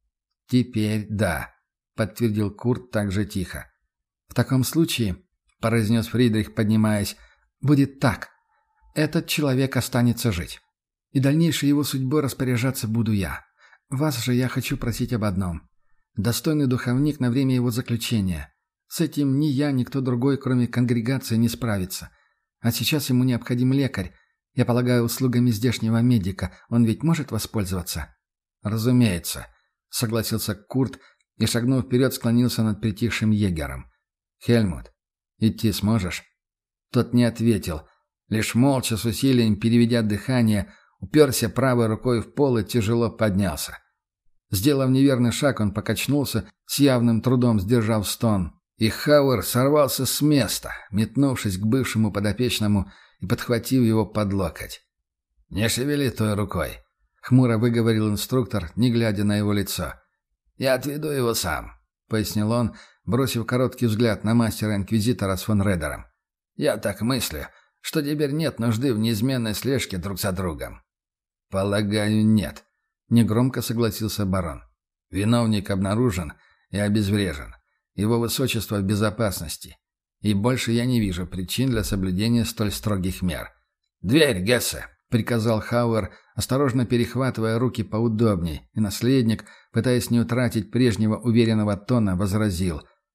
«Теперь да», — подтвердил Курт так же тихо. «В таком случае», — произнес Фридрих, поднимаясь, — «будет так. Этот человек останется жить. И дальнейшей его судьбой распоряжаться буду я. Вас же я хочу просить об одном. Достойный духовник на время его заключения. С этим ни я, ни кто другой, кроме конгрегации, не справится. А сейчас ему необходим лекарь. Я полагаю, услугами здешнего медика он ведь может воспользоваться?» «Разумеется», — согласился Курт и, шагнув вперед, склонился над притихшим егером. «Хельмут, идти сможешь?» Тот не ответил, лишь молча с усилием, переведя дыхание, уперся правой рукой в пол и тяжело поднялся. Сделав неверный шаг, он покачнулся, с явным трудом сдержав стон, и Хауэр сорвался с места, метнувшись к бывшему подопечному и подхватив его под локоть. «Не шевели той рукой», — хмуро выговорил инструктор, не глядя на его лицо. «Я отведу его сам», — пояснил он, бросив короткий взгляд на мастера-инквизитора с фон Редером. «Я так мыслю, что теперь нет нужды в неизменной слежке друг за другом». «Полагаю, нет», — негромко согласился барон. «Виновник обнаружен и обезврежен. Его высочество в безопасности. И больше я не вижу причин для соблюдения столь строгих мер». «Дверь, Гессе!» — приказал Хауэр, осторожно перехватывая руки поудобней, и наследник, пытаясь не утратить прежнего уверенного тона, возразил.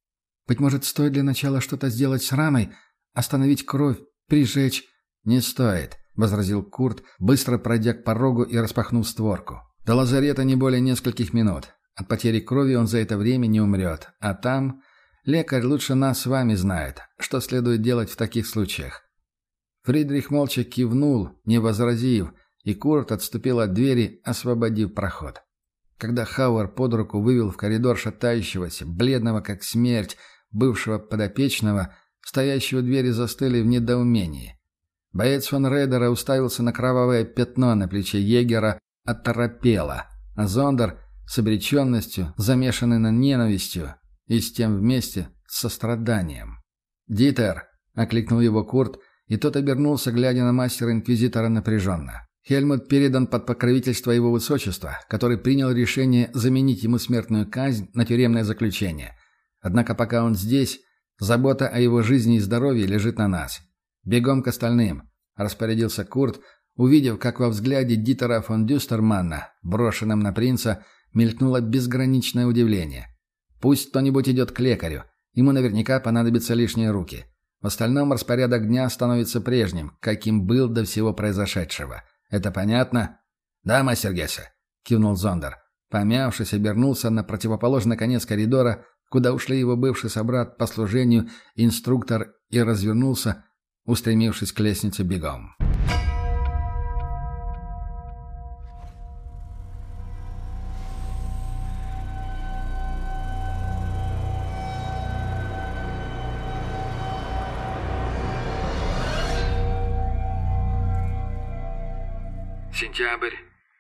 Быть может, стоит для начала что-то сделать с раной? Остановить кровь? Прижечь?» «Не стоит», — возразил Курт, быстро пройдя к порогу и распахнув створку. «До лазарета не более нескольких минут. От потери крови он за это время не умрет. А там лекарь лучше нас с вами знает, что следует делать в таких случаях». Фридрих молча кивнул, не возразив, и Курт отступил от двери, освободив проход. Когда Хауэр под руку вывел в коридор шатающегося, бледного как смерть, бывшего подопечного, стоящие у двери застыли в недоумении. Боец фон Рейдера уставился на кровавое пятно на плече егера, оторопело, а Зондер с обреченностью, замешанный на ненавистью, и с тем вместе с состраданием. «Дитер!» — окликнул его Курт, и тот обернулся, глядя на мастера-инквизитора напряженно. Хельмут передан под покровительство его высочества, который принял решение заменить ему смертную казнь на тюремное заключение. Однако пока он здесь, забота о его жизни и здоровье лежит на нас. «Бегом к остальным», — распорядился Курт, увидев, как во взгляде Дитера фон Дюстерманна, брошенном на принца, мелькнуло безграничное удивление. «Пусть кто-нибудь идет к лекарю. Ему наверняка понадобятся лишние руки. В остальном распорядок дня становится прежним, каким был до всего произошедшего. Это понятно?» «Да, мастер Гессе», — кивнул Зондер. Помявшись, обернулся на противоположный конец коридора, куда ушли его бывший собрат по служению, инструктор, и развернулся, устремившись к лестнице бегом. Сентябрь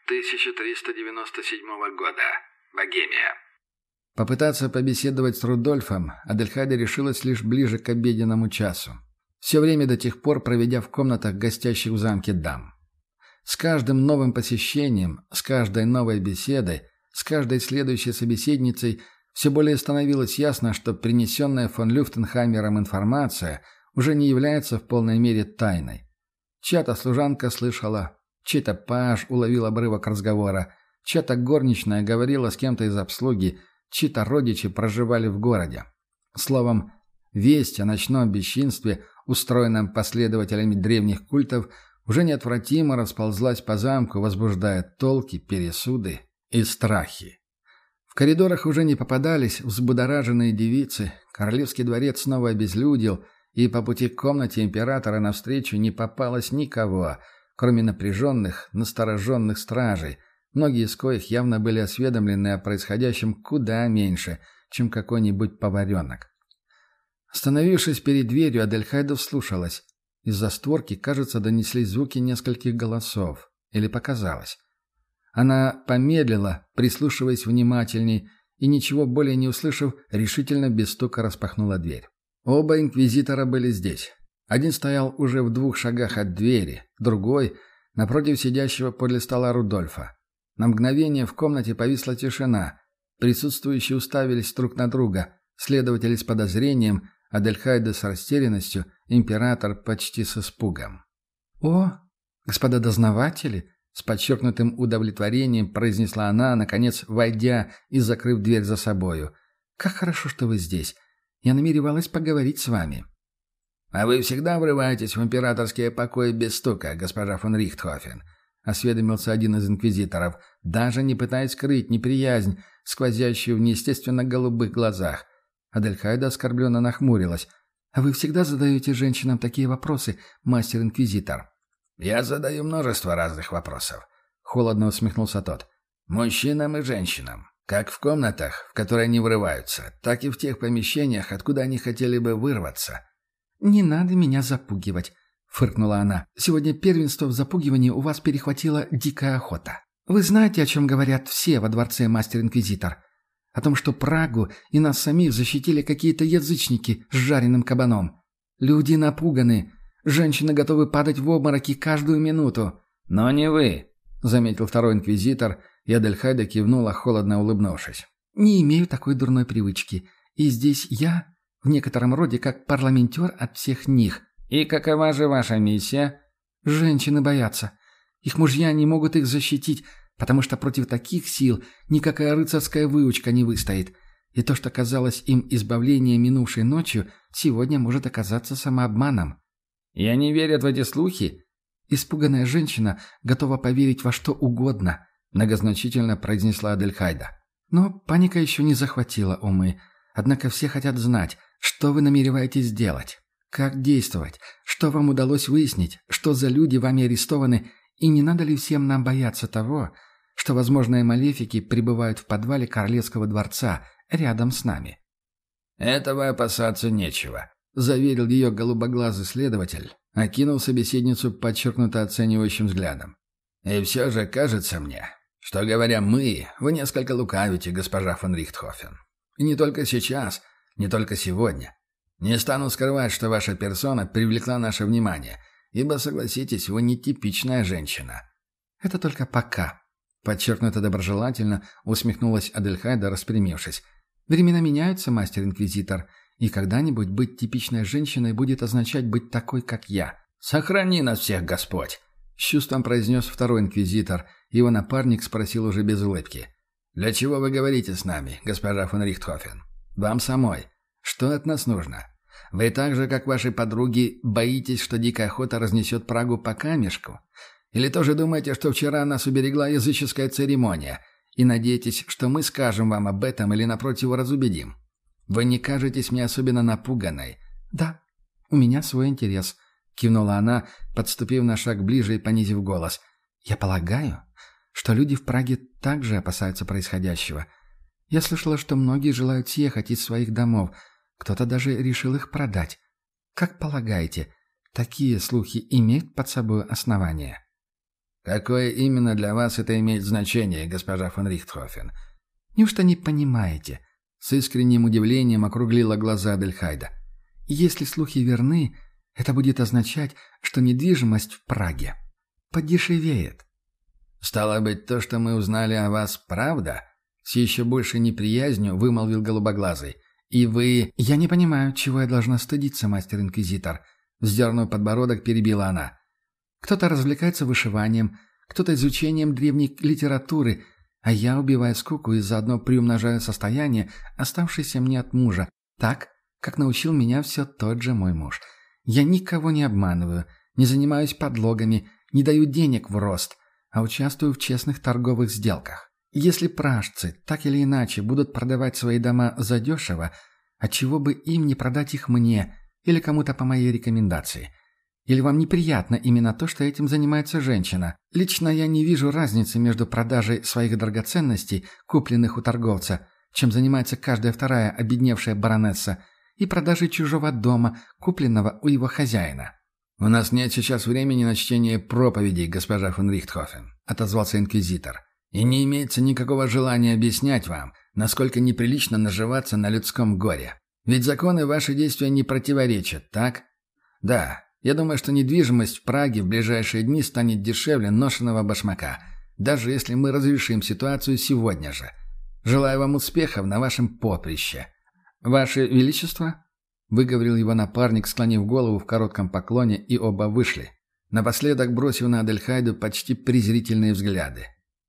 1397 года. Богемия. Попытаться побеседовать с Рудольфом Адельхайда решилась лишь ближе к обеденному часу. Все время до тех пор проведя в комнатах гостящих в замке дам. С каждым новым посещением, с каждой новой беседой, с каждой следующей собеседницей все более становилось ясно, что принесенная фон Люфтенхаймером информация уже не является в полной мере тайной. Чья-то служанка слышала, чей-то паж уловил обрывок разговора, чья-то горничная говорила с кем-то из обслуги, чьи-то родичи проживали в городе. Словом, весть о ночном бесчинстве, устроенном последователями древних культов, уже неотвратимо расползлась по замку, возбуждая толки, пересуды и страхи. В коридорах уже не попадались взбудораженные девицы, королевский дворец снова обезлюдил, и по пути к комнате императора навстречу не попалось никого, кроме напряженных, настороженных стражей, многие из коих явно были осведомлены о происходящем куда меньше, чем какой-нибудь поваренок. Остановившись перед дверью, Адельхайда вслушалась. Из-за створки, кажется, донеслись звуки нескольких голосов. Или показалось. Она помедлила, прислушиваясь внимательней, и, ничего более не услышав, решительно без стука распахнула дверь. Оба инквизитора были здесь. Один стоял уже в 2 шагах от двери, другой — напротив сидящего подле стола Рудольфа. На мгновение в комнате повисла тишина. Присутствующие уставились друг на друга. Следователи с подозрением, Адельхайда с растерянностью, император почти с испугом. «О, господа дознаватели!» — с подчеркнутым удовлетворением произнесла она, наконец, войдя и закрыв дверь за собою. «Как хорошо, что вы здесь. Я намеревалась поговорить с вами». «А вы всегда врываетесь в императорские покои без стука, госпожа фон Рихтхофен?» — осведомился один из инквизиторов, даже не пытаясь скрыть неприязнь, сквозящую в неестественно голубых глазах. Адельхайда оскорбленно нахмурилась. «А вы всегда задаете женщинам такие вопросы, мастер-инквизитор?» «Я задаю множество разных вопросов», — холодно усмехнулся тот. «Мужчинам и женщинам. Как в комнатах, в которые они врываются, так и в тех помещениях, откуда они хотели бы вырваться». «Не надо меня запугивать», — фыркнула она. «Сегодня первенство в запугивании у вас перехватила дикая охота. Вы знаете, о чем говорят все во дворце, мастер-инквизитор? О том, что Прагу и нас самих защитили какие-то язычники с жареным кабаном. Люди напуганы. Женщины готовы падать в обмороки каждую минуту». «Но не вы», — заметил второй инквизитор, и Адельхайда кивнула, холодно улыбнувшись. «Не имею такой дурной привычки. И здесь я, в некотором роде, как парламентер от всех них». «И какова же ваша миссия?» «Женщины боятся. Их мужья не могут их защитить, потому что против таких сил никакая рыцарская выучка не выстоит. И то, что казалось им избавлением минувшей ночью, сегодня может оказаться самообманом. «И они верят в эти слухи?» Испуганная женщина готова поверить во что угодно, многозначительно произнесла Адельхайда. Но паника еще не захватила умы. Однако все хотят знать, что вы намереваетесь сделать, как действовать, что вам удалось выяснить, что за люди вами арестованы, и не надо ли всем нам бояться того, что возможные малефики пребывают в подвале Королевского дворца рядом с нами. «Этого опасаться нечего», — заверил ее голубоглазый следователь, окинул собеседницу подчеркнуто оценивающим взглядом. «И все же кажется мне, что, говоря «мы», вы несколько лукавите, госпожа фон Рихтхофен. И не только сейчас, не только сегодня. Не стану скрывать, что ваша персона привлекла наше внимание, ибо, согласитесь, вы нетипичная женщина». «Это только пока», — подчеркнуто доброжелательно усмехнулась Адельхайда, распрямившись. «Времена меняются, мастер-инквизитор, и когда-нибудь быть типичной женщиной будет означать быть такой, как я». «Сохрани нас всех, Господь!» — с чувством произнес второй инквизитор. Его напарник спросил уже без улыбки. «Для чего вы говорите с нами, госпожа фон Рихтхофен? Вам самой. Что от нас нужно? Вы так же, как ваши подруги, боитесь, что дикая охота разнесет Прагу по камешку? Или тоже думаете, что вчера нас уберегла языческая церемония, и надеетесь, что мы скажем вам об этом или, напротив, разубедим? Вы не кажетесь мне особенно напуганной». «Да, у меня свой интерес», — кивнула она, подступив на шаг ближе и понизив голос. «Я полагаю, что люди в Праге также опасаются происходящего. Я слышала, что многие желают съехать из своих домов, кто-то даже решил их продать. Как полагаете, такие слухи имеют под собой основания?» «Какое именно для вас это имеет значение, госпожа фон Рихтхофен?» «Неужто не понимаете?» С искренним удивлением округлила глаза Адельхайда. «Если слухи верны, это будет означать, что недвижимость в Праге подешевеет». «Стало быть, то, что мы узнали о вас, правда?» С еще большей неприязнью вымолвил голубоглазый. «И вы...» «Я не понимаю, чего я должна стыдиться, мастер-инквизитор», — вздернув подбородок, перебила она. «Кто-то развлекается вышиванием, кто-то изучением древней литературы, а я убиваю скуку и заодно приумножаю состояние, оставшееся мне от мужа, так, как научил меня все тот же мой муж. Я никого не обманываю, не занимаюсь подлогами, не даю денег в рост, а участвую в честных торговых сделках. Если пражцы так или иначе будут продавать свои дома задешево, отчего бы им не продать их мне или кому-то по моей рекомендации? Или вам неприятно именно то, что этим занимается женщина? Лично я не вижу разницы между продажей своих драгоценностей, купленных у торговца, чем занимается каждая вторая обедневшая баронесса, и продажей чужого дома, купленного у его хозяина». «У нас нет сейчас времени на чтение проповедей, госпожа фон Рихтхофен», — отозвался инквизитор. «И не имеется никакого желания объяснять вам, насколько неприлично наживаться на людском горе. Ведь законы ваши действия не противоречат, так? Да, я думаю, что недвижимость в Праге в ближайшие дни станет дешевле ношеного башмака, даже если мы разрешим ситуацию сегодня же. Желаю вам успехов на вашем поприще». «Ваше Величество?» — выговорил его напарник, склонив голову в коротком поклоне, и оба вышли, напоследок бросив на Адельхайду почти презрительные взгляды.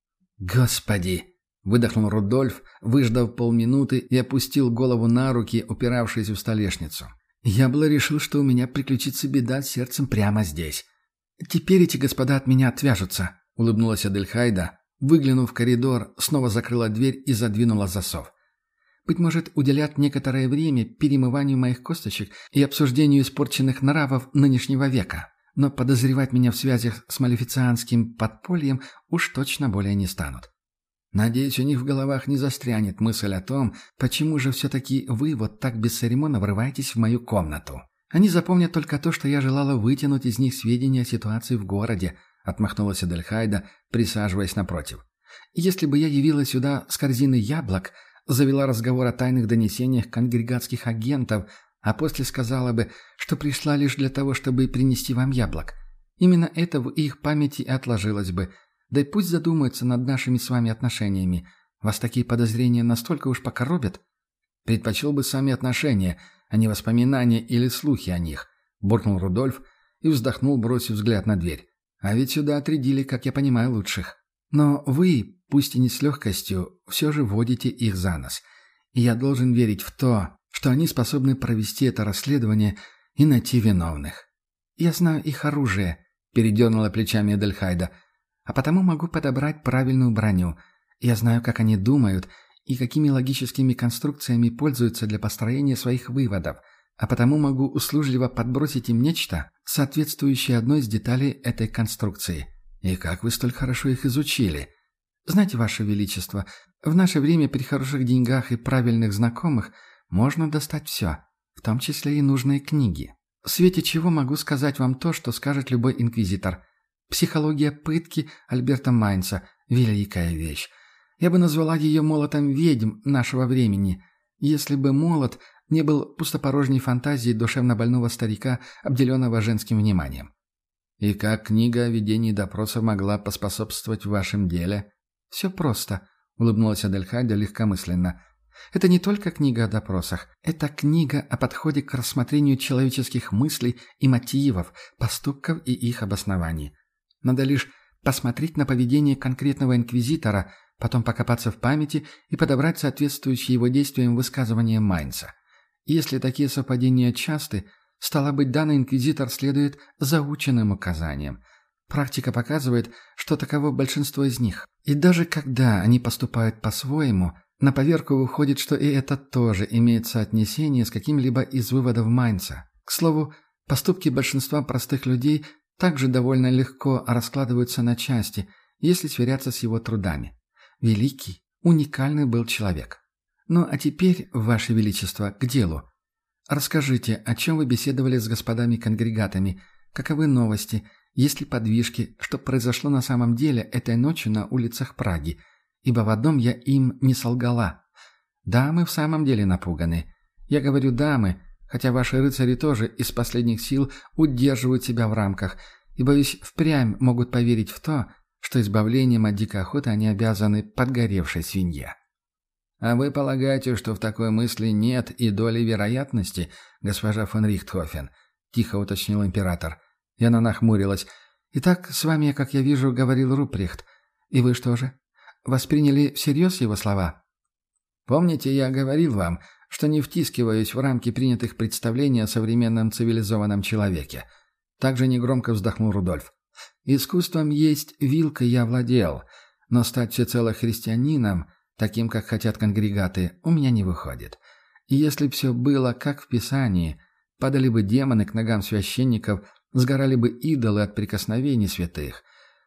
«Господи!» — выдохнул Рудольф, выждав полминуты и опустил голову на руки, упиравшиеся в столешницу. «Я было решил, что у меня приключится беда с сердцем прямо здесь. Теперь эти господа от меня отвяжутся», — улыбнулась Адельхайда, выглянув в коридор, снова закрыла дверь и задвинула засов. «Быть может, уделят некоторое время перемыванию моих косточек и обсуждению испорченных нравов нынешнего века. Но подозревать меня в связях с малефицианским подпольем уж точно более не станут. Надеюсь, у них в головах не застрянет мысль о том, почему же все-таки вы вот так бесцеремонно врываетесь в мою комнату. Они запомнят только то, что я желала вытянуть из них сведения о ситуации в городе», — отмахнулась Адельхайда, присаживаясь напротив. «Если бы я явилась сюда с корзиной яблок, завела разговор о тайных донесениях конгрегатских агентов, а после сказала бы, что пришла лишь для того, чтобы принести вам яблок. Именно это в их памяти и отложилось бы. Да и пусть задумаются над нашими с вами отношениями. Вас такие подозрения настолько уж покоробят?» «Предпочел бы сами отношения, а не воспоминания или слухи о них», — буркнул Рудольф и вздохнул, бросив взгляд на дверь. «А ведь сюда отрядили, как я понимаю, лучших. Но вы, пусть и не с легкостью, все же водите их за нос. И я должен верить в то, что они способны провести это расследование и найти виновных. Я знаю их оружие, передернула плечами Эдельхайда, а потому могу подобрать правильную броню. Я знаю, как они думают и какими логическими конструкциями пользуются для построения своих выводов, а потому могу услужливо подбросить им нечто, соответствующее одной из деталей этой конструкции. И как вы столь хорошо их изучили? Знаете, Ваше Величество, в наше время при хороших деньгах и правильных знакомых можно достать все, в том числе и нужные книги. В свете чего могу сказать вам то, что скажет любой инквизитор. Психология пытки Альберта Майнца – великая вещь. Я бы назвала ее молотом ведьм нашего времени, если бы молот не был пустопорожней фантазией душевнобольного старика, обделенного женским вниманием. И как книга о ведении допросов могла поспособствовать в вашем деле? Все просто, улыбнулась Эдельхайда легкомысленно. Это не только книга о допросах, это книга о подходе к рассмотрению человеческих мыслей и мотивов, поступков и их обоснований. Надо лишь посмотреть на поведение конкретного инквизитора, потом покопаться в памяти и подобрать соответствующие его действиям высказывания Майнца. И если такие совпадения часты, стало быть, данный инквизитор следует заученным указаниям. Практика показывает, что таково большинство из них. И даже когда они поступают по-своему, на поверку выходит, что и это тоже имеет соотнесение с каким-либо из выводов Майнца. К слову, поступки большинства простых людей также довольно легко раскладываются на части, если сверяться с его трудами. Великий, уникальный был человек. Ну а теперь, Ваше Величество, к делу. Расскажите, о чем вы беседовали с господами-конгрегатами, каковы новости, есть ли подвижки, что произошло на самом деле этой ночью на улицах Праги, ибо в одном я им не солгала. Дамы в самом деле напуганы. Я говорю «дамы», хотя ваши рыцари тоже из последних сил удерживают себя в рамках, и, боюсь, впрямь могут поверить в то, что избавлением от дикой охоты они обязаны подгоревшей свинье. А вы полагаете, что в такой мысли нет и доли вероятности, госпожа фон Рихтхофен? Тихо уточнил император. И она нахмурилась. «Итак, с вами, как я вижу, говорил Руприхт. И вы что же? Восприняли всерьез его слова?» «Помните, я говорил вам, что не втискиваюсь в рамки принятых представлений о современном цивилизованном человеке?» Также негромко вздохнул Рудольф. «Искусством есть вилкой я владел, но стать всецело христианином, таким, как хотят конгрегаты, у меня не выходит. И если б все было, как в Писании, падали бы демоны к ногам священников, сгорали бы идолы от прикосновений святых.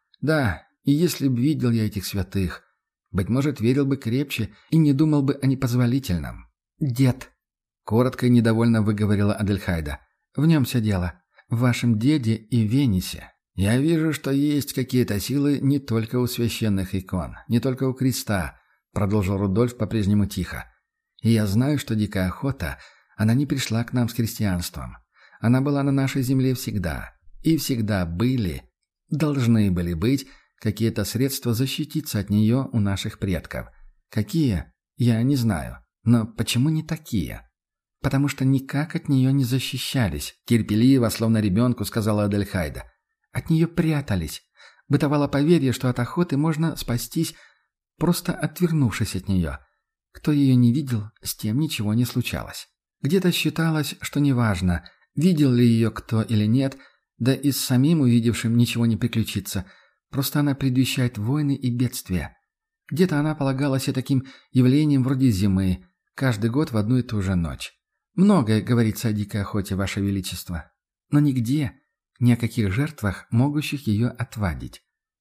Да, и если б видел я этих святых, быть может, верил бы крепче и не думал бы о непозволительном». «Дед», — коротко и недовольно выговорила Адельхайда, — «в нем все дело. В вашем деде и Венисе». «Я вижу, что есть какие-то силы не только у священных икон, не только у креста», — продолжил Рудольф по-прежнему тихо. «И я знаю, что дикая охота, она не пришла к нам с христианством. Она была на нашей земле всегда. И всегда были, должны были быть, какие-то средства защититься от нее у наших предков. Какие? Я не знаю. Но почему не такие?» «Потому что никак от нее не защищались», — терпеливо, словно ребенку, сказала Адельхайда. «От нее прятались. Бытовало поверье, что от охоты можно спастись, просто отвернувшись от нее. Кто ее не видел, с тем ничего не случалось. Где-то считалось, что неважно, видел ли ее кто или нет, да и с самим увидевшим ничего не приключится, просто она предвещает войны и бедствия. Где-то она полагалась и таким явлением вроде зимы, каждый год в одну и ту же ночь. Многое говорится о дикой охоте, Ваше Величество, но нигде, ни о каких жертвах, могущих ее отвадить».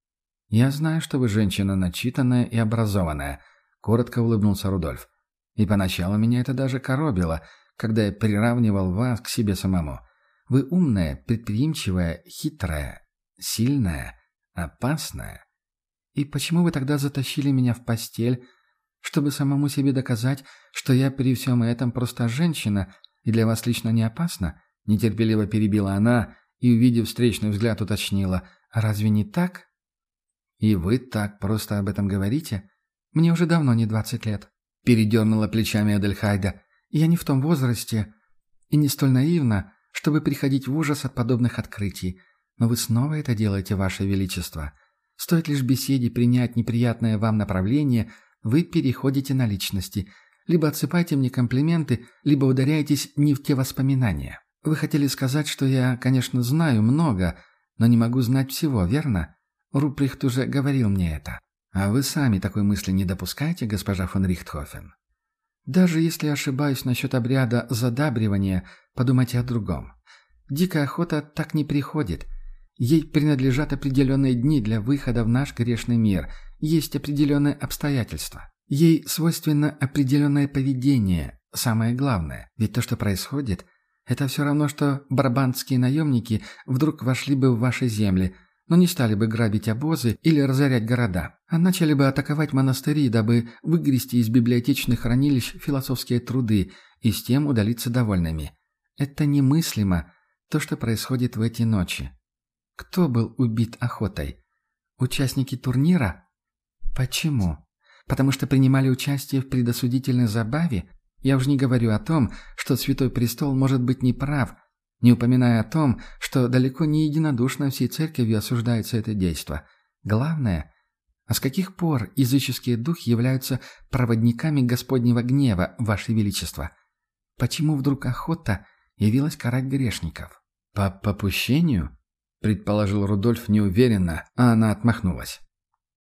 «Я знаю, что вы женщина начитанная и образованная», — коротко улыбнулся Рудольф. «И поначалу меня это даже коробило, когда я приравнивал вас к себе самому. Вы умная, предприимчивая, хитрая, сильная, опасная. И почему вы тогда затащили меня в постель, чтобы самому себе доказать, что я при всем этом просто женщина и для вас лично не опасна?» Нетерпеливо перебила она и, увидев встречный взгляд, уточнила. «Разве не так?» «И вы так просто об этом говорите?» «Мне уже давно не 20 лет», — передернула плечами Адельхайда. «Я не в том возрасте и не столь наивна, чтобы приходить в ужас от подобных открытий. Но вы снова это делаете, Ваше Величество. Стоит лишь беседе принять неприятное вам направление, вы переходите на личности. Либо отсыпайте мне комплименты, либо ударяйтесь не в те воспоминания. Вы хотели сказать, что я, конечно, знаю много, но не могу знать всего, верно? Руприхт уже говорил мне это. А вы сами такой мысли не допускаете, госпожа фон Рихтхофен? Даже если ошибаюсь насчет обряда задабривания, подумайте о другом. Дикая охота так не приходит. Ей принадлежат определенные дни для выхода в наш грешный мир. Есть определенные обстоятельства. Ей свойственно определенное поведение. Самое главное. Ведь то, что происходит, это все равно, что брабантские наемники вдруг вошли бы в ваши земли, но не стали бы грабить обозы или разорять города, а начали бы атаковать монастыри, дабы выгрести из библиотечных хранилищ философские труды и с тем удалиться довольными. Это немыслимо, то, что происходит в эти ночи. Кто был убит охотой? Участники турнира? Почему? Потому что принимали участие в предосудительной забаве? Я уж не говорю о том, что Святой Престол может быть неправ, не упоминая о том, что далеко не единодушно всей церковью осуждается это действо. Главное, а с каких пор языческие духи являются проводниками Господнего гнева, Ваше Величество? Почему вдруг охота явилась карать грешников? «По попущению?» — предположил Рудольф неуверенно, а она отмахнулась.